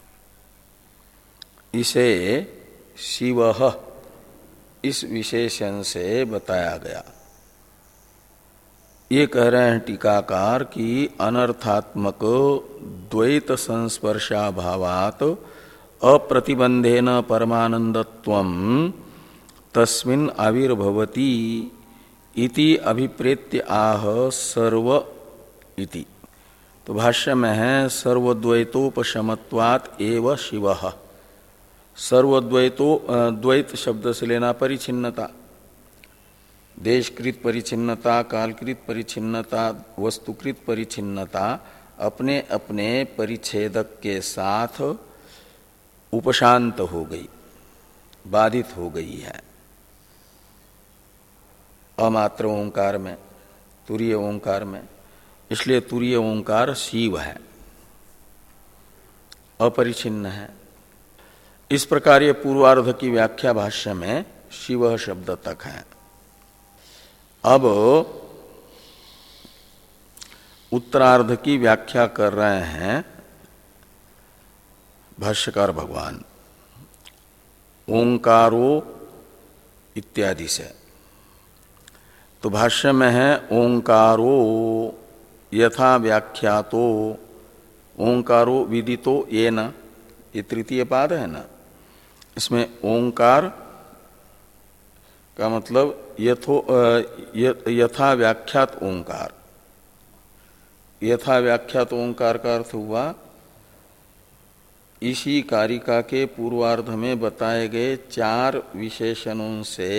इसे शिवः इस विशेषण से बताया गया। ये कह रहे हैं टीकाकार कि अनर्थात्मक द्वैत संस्पर्शाभावात् अप्रतिबंधेन परमानंदत्वं तस्मिन् आविर्भवति इति अभिप्रेत्य आह सर्व इति। तो भाष्य में है सर्वद्वैतोपशमत्वात् एव शिवः। सर्वद्वैतो द्वैत शब्द से लेना परिच्छिन्नता, देशकृत परिच्छिन्नता, कालकृत परिच्छिन्नता, वस्तुकृत परिच्छिन्नता अपने अपने परिच्छेदक के साथ उपशांत हो गई, बाधित हो गई है अमात्र ओंकार में, तुरीय ओंकार में। इसलिए तुरीय ओंकार शिव है, अपरिच्छिन्न है। इस प्रकार ये पूर्वार्ध की व्याख्या भाष्य में शिव शब्द तक है। अब उत्तरार्ध की व्याख्या कर रहे हैं भाष्यकार भगवान ओंकारो इत्यादि से। तो भाष्य में है ओंकारो यथा व्याख्यातो, ओंकारो विदितो येन, ये तृतीय पाद है ना, इसमें ओंकार का मतलब यथो यथा व्याख्यात ओंकार। यथा व्याख्यात ओंकार का अर्थ हुआ इसी कारिका के पूर्वार्ध में बताए गए चार विशेषणों से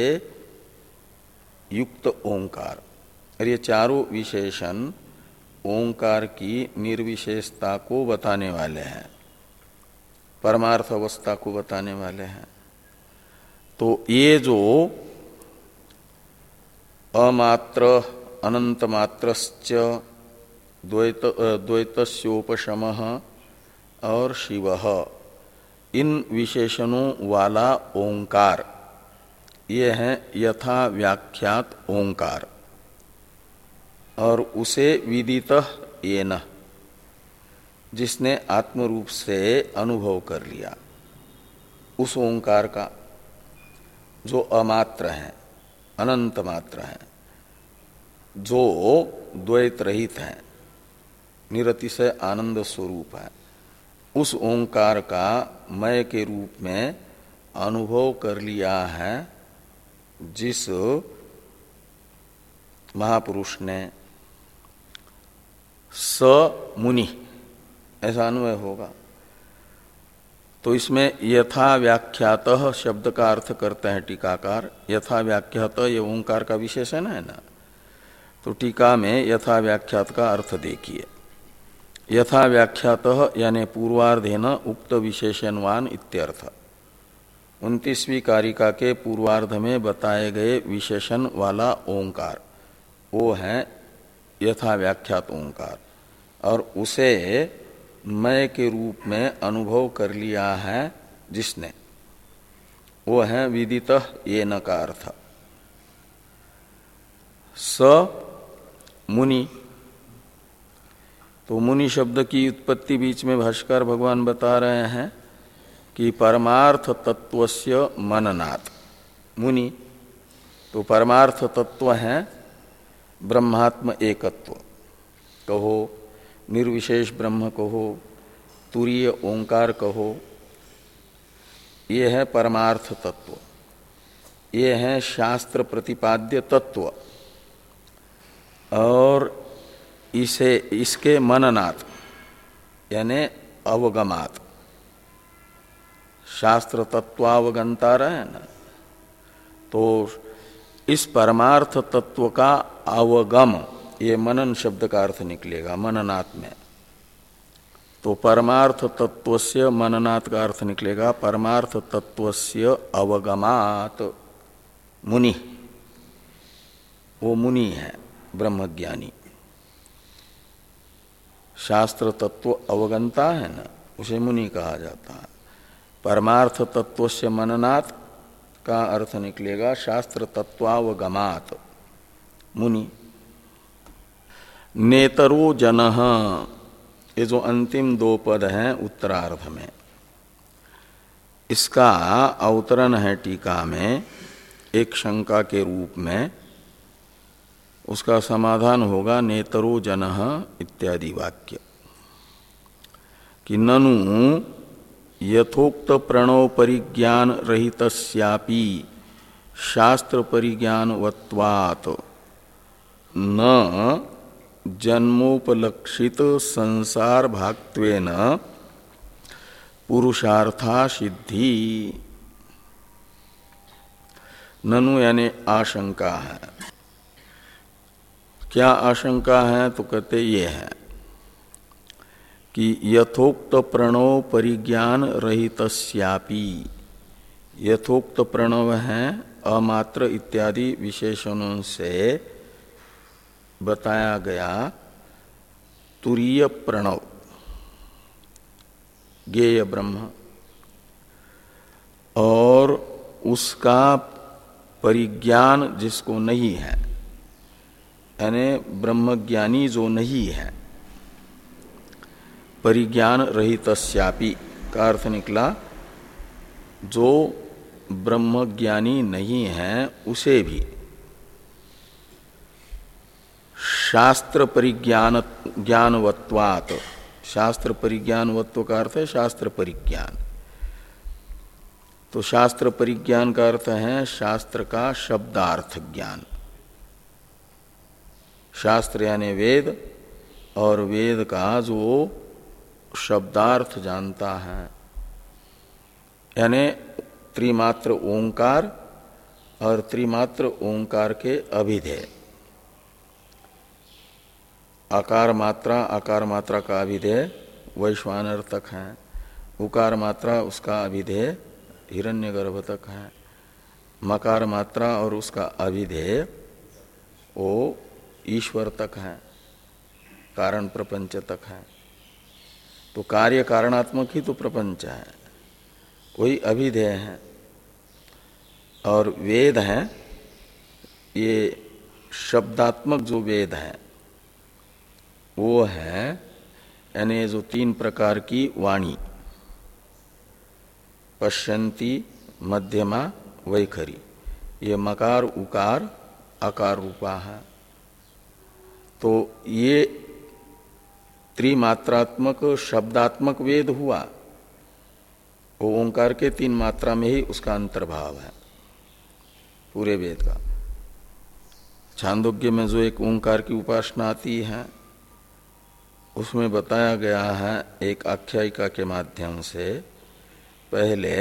युक्त ओंकार। और ये चारों विशेषण ओंकार की निर्विशेषता को बताने वाले हैं, परमार्थ अवस्था को बताने वाले हैं। तो ये जो अमात्र अनंत मात्रश्च द्वैत द्वैतस्योपशमः और शिवः, इन विशेषणों वाला ओंकार ये है यथा व्याख्यात ओंकार। और उसे विदितः येन, जिसने आत्म रूप से अनुभव कर लिया, उस ओंकार का जो अमात्र है, अनंत मात्र है, जो द्वैत रहित है, निरतिशय आनंद स्वरूप है, उस ओंकार का मय के रूप में अनुभव कर लिया है जिस महापुरुष ने। स मुनि ऐसा अन्वय होगा। तो इसमें यथा व्याख्यातः शब्द का अर्थ करते हैं टीकाकार। यथा व्याख्यात ये ओंकार का विशेषण है ना, तो टीका में यथा व्याख्यात का अर्थ देखिए। यथा व्याख्यातः यानी पूर्वार्धेन उक्त विशेषणवान इत्यर्थ। उनतीसवीं कारिका के पूर्वार्ध में बताए गए विशेषण वाला ओंकार वो है यथा व्याख्यात ओंकार, और उसे मय के रूप में अनुभव कर लिया है जिसने, वो है विदितः येन का अर्थ। स मुनि। तो मुनि शब्द की उत्पत्ति बीच में भाष्कर भगवान बता रहे हैं कि परमार्थ तत्वस्य मननात् मुनि। तो परमार्थ तत्व है ब्रह्मात्म एकत्व कहो, निर्विशेष ब्रह्म कहो, तुरीय ओंकार कहो, ये है परमार्थ तत्व, ये है शास्त्र प्रतिपाद्य तत्व। और इसे इसके मननात् यानी अवगमात्, शास्त्र तत्वावगंता रहे ना, तो इस परमार्थ तत्व का अवगम ये मनन शब्द का अर्थ निकलेगा मननात् में। तो परमार्थ तत्वस्य मननात् का अर्थ निकलेगा परमार्थ तत्वस्य अवगमात् मुनि। वो मुनि है ब्रह्मज्ञानी। शास्त्र तत्व अवगंता है ना, उसे मुनि कहा जाता है। परमार्थ तत्वस्य मननात् का अर्थ निकलेगा शास्त्र तत्वावगमात् मुनि। नेतरो जनः, ये जो अंतिम दो पद हैं उत्तरार्ध में, इसका अवतरण है टीका में एक शंका के रूप में। उसका समाधान होगा नेतरो जनः इत्यादि वाक्य कि ननु यथोक्त प्रणव परिज्ञान रहितस्यापि शास्त्र परिज्ञानवत्वात् न जन्मोपलक्षित संसार भाक्त्वेन पुरुषार्था सिद्धि। ननु यानी आशंका है। क्या आशंका है? तो कहते ये है कि यथोक्त प्रणव परिज्ञान रहितस्यापि, यथोक्त प्रणव है अमात्र इत्यादि विशेषणों से बताया गया तुरीय प्रणव ज्ञेय ब्रह्म और उसका परिज्ञान जिसको नहीं है, यानी ब्रह्मज्ञानी जो नहीं है, परिज्ञान रहितस्यापि का अर्थ निकला जो ब्रह्मज्ञानी नहीं है उसे भी शास्त्र परिज्ञान ज्ञानवत्वात्, शास्त्र परिज्ञानवत्व का अर्थ है शास्त्र परिज्ञान। तो शास्त्र परिज्ञान का अर्थ है शास्त्र का शब्दार्थ ज्ञान। शास्त्र यानी वेद, और वेद का जो शब्दार्थ जानता है, यानी त्रिमात्र ओंकार और त्रिमात्र ओंकार के अभिधेय। आकार मात्रा, आकार मात्रा का अभिधेय वैश्वानर तक है, उकार मात्रा उसका अभिधेय हिरण्यगर्भ तक है, मकार मात्रा और उसका अभिधेय वो ईश्वर तक है, कारण प्रपंच तक है। तो कार्य कारणात्मक ही तो प्रपंच है, वही अभिधेय है। और वेद है, ये शब्दात्मक जो वेद है वो है यानी जो तीन प्रकार की वाणी, पश्यंती, मध्यमा, वैखरी, ये मकार उकार आकार रूपा है। तो ये त्रिमात्रात्मक शब्दात्मक वेद हुआ, वो ओंकार के तीन मात्रा में ही उसका अंतर्भाव है पूरे वेद का। छांदोग्य में जो एक ओंकार की उपासना आती है उसमें बताया गया है एक आख्यायिका के माध्यम से, पहले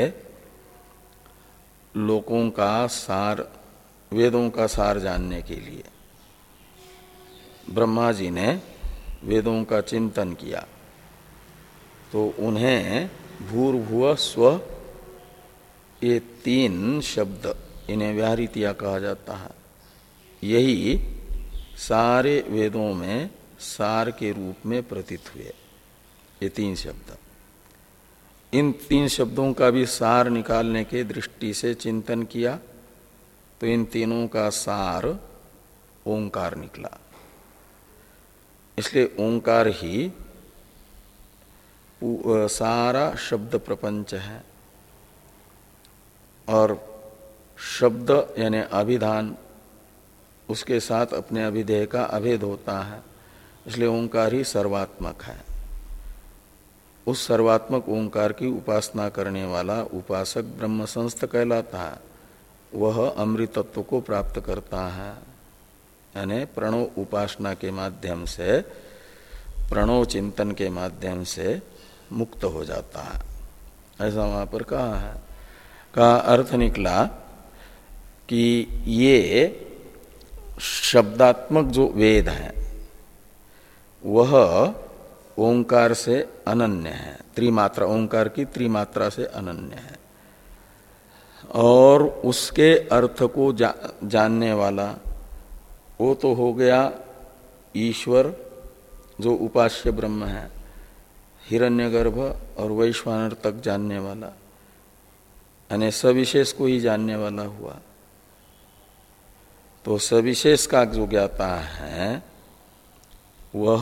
लोकों का सार, वेदों का सार जानने के लिए ब्रह्मा जी ने वेदों का चिंतन किया, तो उन्हें भूर्भुव स्व ये तीन शब्द, इन्हें व्याहृतियां कहा जाता है, यही सारे वेदों में सार के रूप में प्रतीत हुए। ये तीन शब्द, इन तीन शब्दों का भी सार निकालने के दृष्टि से चिंतन किया तो इन तीनों का सार ओंकार निकला। इसलिए ओंकार ही सारा शब्द प्रपंच है। और शब्द यानी अभिधान, उसके साथ अपने अभिधेय का अभेद होता है, इसलिए ओंकार ही सर्वात्मक है। उस सर्वात्मक ओंकार की उपासना करने वाला उपासक ब्रह्म संस्थ कहलाता है। वह अमृतत्व को प्राप्त करता है, यानी प्रणव उपासना के माध्यम से, प्रणव चिंतन के माध्यम से मुक्त हो जाता है। ऐसा वहां पर कहा है। का अर्थ निकला कि ये शब्दात्मक जो वेद है वह ओंकार से अनन्य है, त्रिमात्रा, ओंकार की त्रिमात्रा से अनन्य है। और उसके अर्थ को जा, जानने वाला वो तो हो गया ईश्वर जो उपास्य ब्रह्म है, हिरण्यगर्भ और वैश्वानर तक जानने वाला, यानी सविशेष को ही जानने वाला हुआ। तो सविशेष का जो ज्ञाता है वह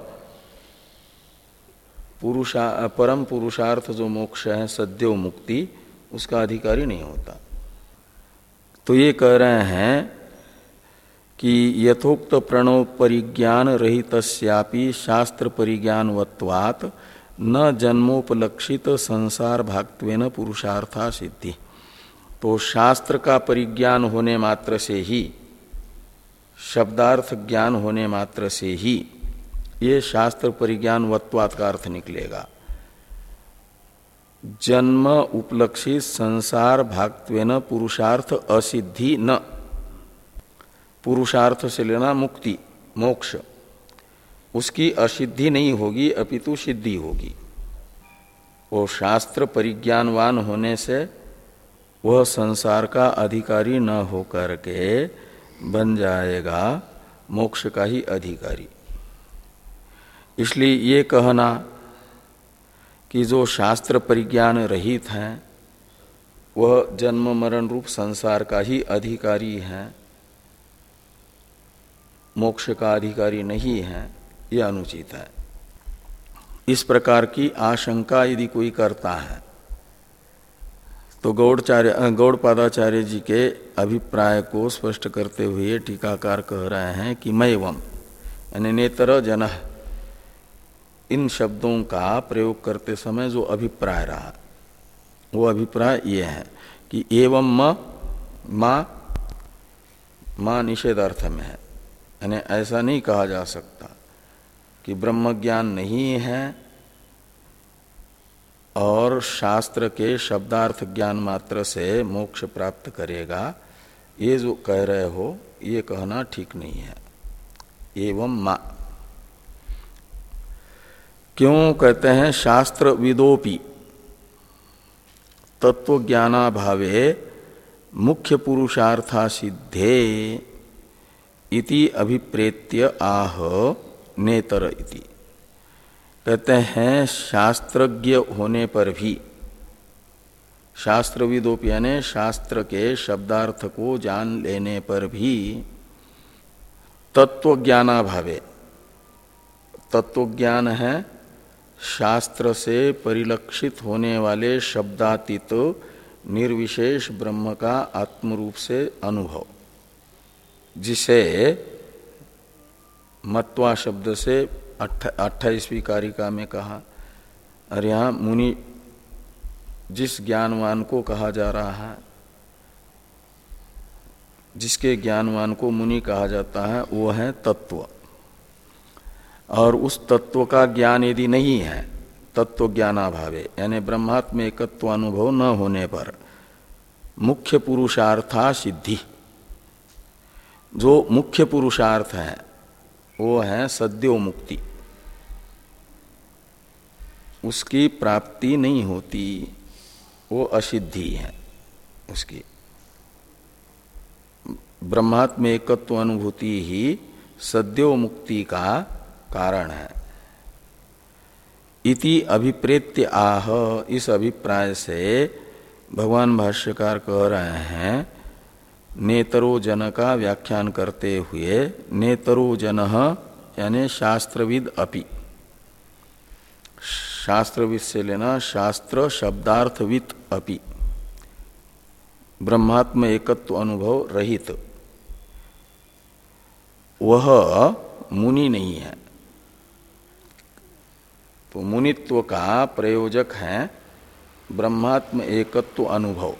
पुरुषा परम पुरुषार्थ जो मोक्ष है, सद्यो मुक्ति, उसका अधिकारी नहीं होता। तो ये कह रहे हैं कि यथोक्त प्रणव परिज्ञान रहितस्यापि शास्त्र परिज्ञानवत्वात् न जन्मोपलक्षित संसार भाक्त्वेन पुरुषार्था सिद्धि। तो शास्त्र का परिज्ञान होने मात्र से ही, शब्दार्थ ज्ञान होने मात्र से ही ये शास्त्र परिज्ञानवत्वात् का अर्थ निकलेगा। जन्म उपलक्षित संसार भाक्त्वेन पुरुषार्थ असिद्धि न, पुरुषार्थ से लेना मुक्ति मोक्ष, उसकी असिद्धि नहीं होगी अपितु सिद्धि होगी। वो शास्त्र परिज्ञानवान होने से वह संसार का अधिकारी न होकर के बन जाएगा मोक्ष का ही अधिकारी। इसलिए ये कहना कि जो शास्त्र परिज्ञान रहित हैं वह जन्म मरण रूप संसार का ही अधिकारी है, मोक्ष का अधिकारी नहीं है, यह अनुचित है। इस प्रकार की आशंका यदि कोई करता है तो गौड़चार्य गौड़पादाचार्य जी के अभिप्राय को स्पष्ट करते हुए टीकाकार कह रहे हैं कि मैवम यानी नेतर जनः, इन शब्दों का प्रयोग करते समय जो अभिप्राय रहा वो अभिप्राय ये है कि एवं म मां मां निषेधार्थ में है, यानी ऐसा नहीं कहा जा सकता कि ब्रह्म ज्ञान नहीं है और शास्त्र के शब्दार्थ ज्ञान मात्र से मोक्ष प्राप्त करेगा। ये जो कह रहे हो ये कहना ठीक नहीं है। एवं मा क्यों कहते हैं? शास्त्र विदोपि तत्व ज्ञानाभावे मुख्य पुरुषार्था सिद्धे इति अभिप्रेत्य आह नेतर इति। कहते हैं शास्त्रज्ञ होने पर भी, शास्त्रविदोपि यानी शास्त्र के शब्दार्थ को जान लेने पर भी तत्व ज्ञानाभावे, तत्व ज्ञान है शास्त्र से परिलक्षित होने वाले शब्दातीत निर्विशेष ब्रह्म का आत्मरूप से अनुभव, जिसे मत्वा शब्द से अट्ठाईसवीं कारिका में कहा। और यहाँ मुनि जिस ज्ञानवान को कहा जा रहा है, जिसके ज्ञानवान को मुनि कहा जाता है, वो है तत्व। और उस तत्व का ज्ञान यदि नहीं है, तत्व ज्ञानाभावे यानी ब्रह्मात्म एकत्व अनुभव न होने पर मुख्य पुरुषार्था सिद्धि, जो मुख्य पुरुषार्थ है वो है सद्यो मुक्ति, उसकी प्राप्ति नहीं होती, वो असिद्धि है उसकी। ब्रह्मात्म एकत्व अनुभूति ही सद्यो मुक्ति का कारण है। इति अभिप्रेत्य आह, इस अभिप्राय से भगवान भाष्यकार कह रहे हैं नेतरो जन का व्याख्यान करते हुए, नेतरो जनः यानी शास्त्रविद अपि, शास्त्रविद से लेना शास्त्र शब्दार्थविद अपि, ब्रह्मात्म एकत्व अनुभव रहित वह मुनि नहीं है। तो मुनित्व का प्रयोजक है ब्रह्मात्म एकत्व अनुभव,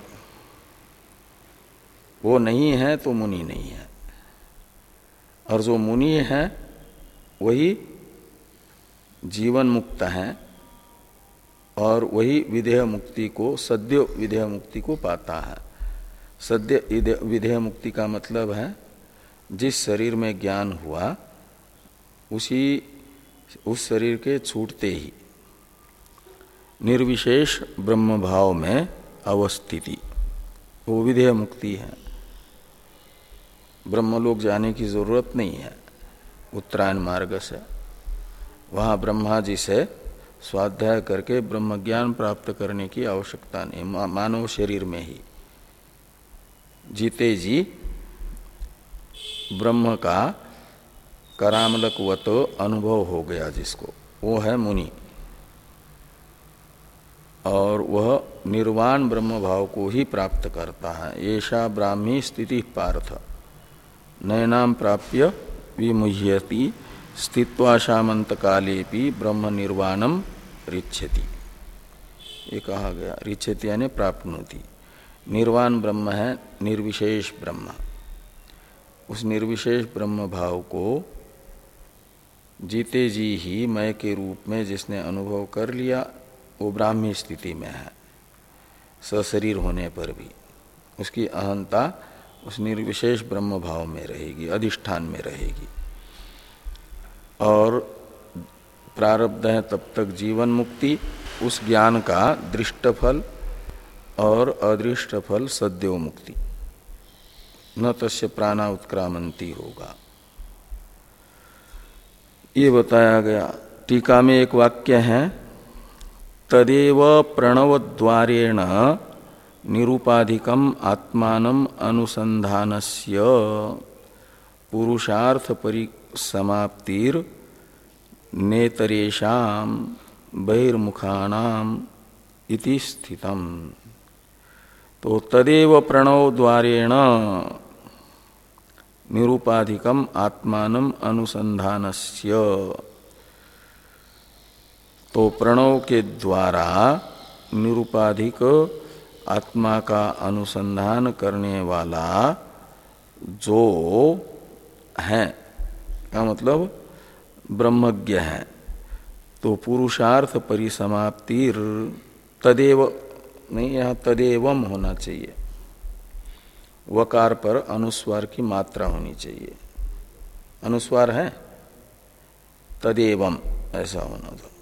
वो नहीं है तो मुनि नहीं है। और जो मुनि है वही जीवन मुक्त है और वही विधेय मुक्ति को, सद्य विधेय मुक्ति को पाता है। सद्य विधेय मुक्ति का मतलब है जिस शरीर में ज्ञान हुआ उसी उस शरीर के छूटते ही निर्विशेष ब्रह्म भाव में अवस्थिति, वो विधेय मुक्ति है। ब्रह्मलोक जाने की जरूरत नहीं है उत्तरायण मार्ग से, वहाँ ब्रह्मा जी से स्वाध्याय करके ब्रह्म ज्ञान प्राप्त करने की आवश्यकता नहीं। मानव शरीर में ही जीते जी ब्रह्म का करामलकवत अनुभव हो गया जिसको, वो है मुनि। और वह निर्वाण ब्रह्म भाव को ही प्राप्त करता है। ऐसा ब्राह्मी स्थिति पार्थ नयनाम प्राप्य विमुह्यति स्थित्वाशामंत कालेपि ब्रह्म निर्वाणम रिच्छति। ये कहा गया, रिच्छति यानी प्राप्नोति। निर्वाण ब्रह्म है निर्विशेष ब्रह्म। उस निर्विशेष ब्रह्म भाव को जीते जी ही मैं के रूप में जिसने अनुभव कर लिया वो ब्राह्मी स्थिति में है। सशरीर होने पर भी उसकी अहंता उस निर्विशेष ब्रह्म भाव में रहेगी, अधिष्ठान में रहेगी। और प्रारब्ध है तब तक जीवन मुक्ति, उस ज्ञान का दृष्ट फल और अदृष्ट फल सद्यो मुक्ति, न तस्य प्राणा उत्क्रामंती होगा। ये बताया गया। टीका में एक वाक्य है, तदेव प्रणवद्वारेण निरूपाधिकम आत्मानम अनुसंधानस्य पुरुषार्थ परिसमाप्तिर नेतरेषाम बहिर्मुखानाम इति स्थितम। तो तदेव प्रणव द्वारेण निरूपाधिकम आत्मानम अनुसंधानस्य, तो प्रणव के द्वारा निरूपाधिक आत्मा का अनुसंधान करने वाला जो है का मतलब ब्रह्मज्ञ है, तो पुरुषार्थ परिसमाप्तिर तदेव नहीं, यहाँ तदेवम होना चाहिए, वकार पर अनुस्वार की मात्रा होनी चाहिए। अनुस्वार है तदेवम, ऐसा होना था।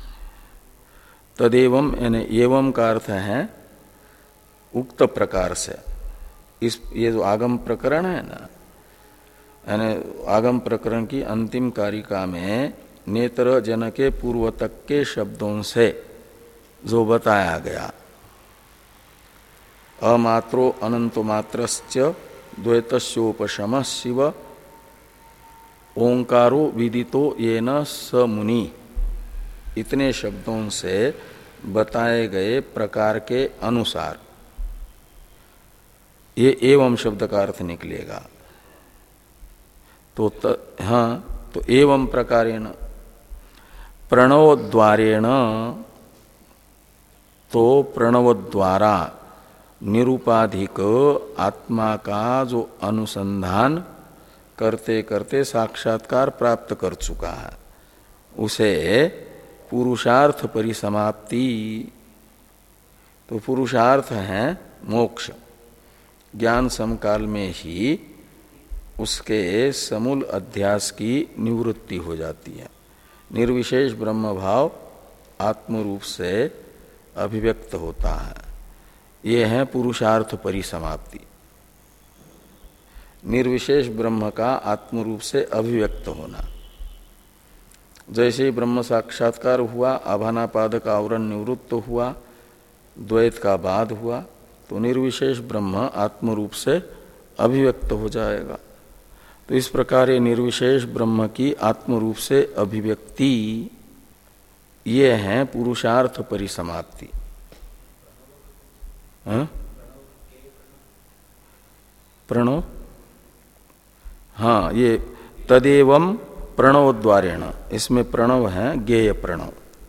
तदेवम यानी एवं का अर्थ है उक्त प्रकार से। इस ये जो आगम प्रकरण है ना, यानी आगम प्रकरण की अंतिम कारिका में नेत्र जन के पूर्व तक के शब्दों से जो बताया गया, अमात्रो अनंतो मात्रश्च द्वैतस्योपशम शिव ओंकारो विदितो येन स मुनि, इतने शब्दों से बताए गए प्रकार के अनुसार ये एवं शब्द का अर्थ निकलेगा। तो त, हाँ, तो एवं प्रकारेण प्रणव द्वारेण, तो प्रणव द्वारा निरूपाधिक आत्मा का जो अनुसंधान करते करते साक्षात्कार प्राप्त कर चुका है उसे पुरुषार्थ परिसमाप्ति। तो पुरुषार्थ है मोक्ष। ज्ञान समकाल में ही उसके समूल अध्यास की निवृत्ति हो जाती है। निर्विशेष ब्रह्म भाव आत्म रूप से अभिव्यक्त होता है। ये है पुरुषार्थ परिसमाप्ति। निर्विशेष ब्रह्म का आत्म रूप से अभिव्यक्त होना। जैसे ही ब्रह्म साक्षात्कार हुआ, आभानापाद का आवरण निवृत्त हुआ, द्वैत का बाध हुआ, तो निर्विशेष ब्रह्म आत्म रूप से अभिव्यक्त हो जाएगा। तो इस प्रकार ये निर्विशेष ब्रह्म की आत्म रूप से अभिव्यक्ति ये है पुरुषार्थ परिसमाप्ति। हाँ? प्रणव, हाँ, ये तदेवं प्रणवद्वारेण, इसमें प्रणव है ज्ञेय प्रणव,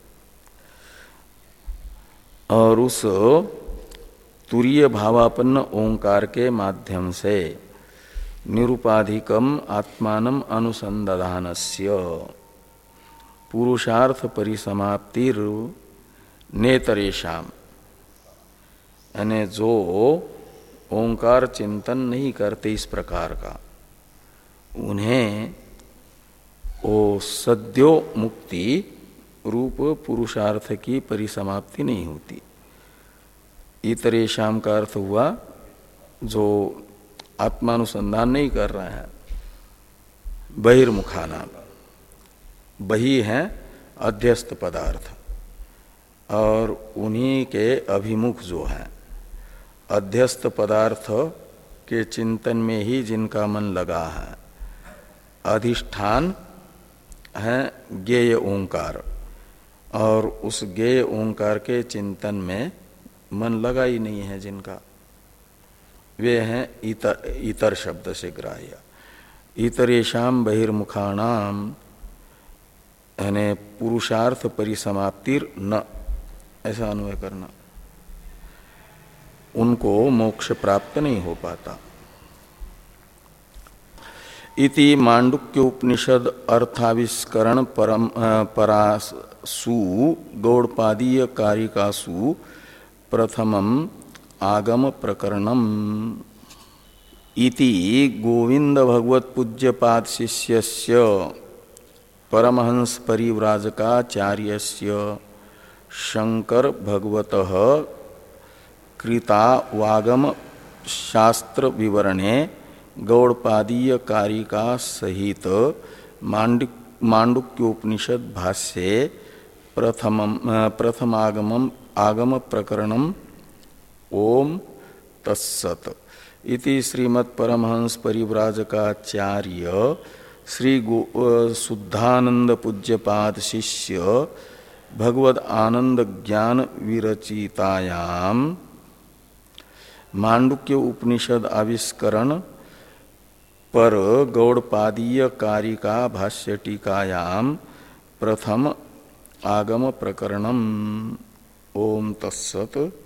और उस तुरीय भावापन्न ओंकार के माध्यम से निरुपाधिकम आत्मानम अनुसंधानस्य पुरुषार्थ परिसमाप्तिर नेतरेशम, यानी जो ओंकार चिंतन नहीं करते इस प्रकार का, उन्हें वो सद्यो मुक्ति रूप पुरुषार्थ की परिसमाप्ति नहीं होती। इतरेशम का अर्थ हुआ जो आत्मानुसंधान नहीं कर रहे हैं, बहिर्मुखाना, बही है अध्यस्त पदार्थ, और उन्हीं के अभिमुख जो है अध्यस्त पदार्थ के चिंतन में ही जिनका मन लगा है, अधिष्ठान है ज्ञेय ओंकार, और उस ज्ञेय ओंकार के चिंतन में मन लगा ही नहीं है जिनका, वे हैं इतर, इतर शब्द से ग्राह्य। इतरेशम बहिर्मुखाणाम यानी पुरुषार्थ परिसमाप्तिर न, ऐसा अन्वय करना, उनको मोक्ष प्राप्त नहीं हो पाता। इति मांडुक्योपनिषद अर्थाविष्करण परम परासु गौड़पादीय कारिकासु प्रथमम आगम प्रकरणम इति गोविंद भगवत पूज्यपाद शिष्यस्य परमहंस परिव्राजकाचार्यस्य शंकर भगवतः कृता वागम शास्त्र विवरणे गौड़पादीय कारिका सहित मांडुक्योपनिषद भाष्ये प्रथम प्रथमागमम आगम प्रकरणम ओम तत्सत इति श्रीमद् परमहंस परिव्राजकाचार्य श्री शुद्धानंद पूज्यपाद शिष्य भगवद आनंद ज्ञान विरचितायाम मांडुक्य उपनिषद आविष्करण पर गौड़पादीय कारिका भाष्य टीकायाम प्रथम आगम प्रकरणम ओम तत्सत।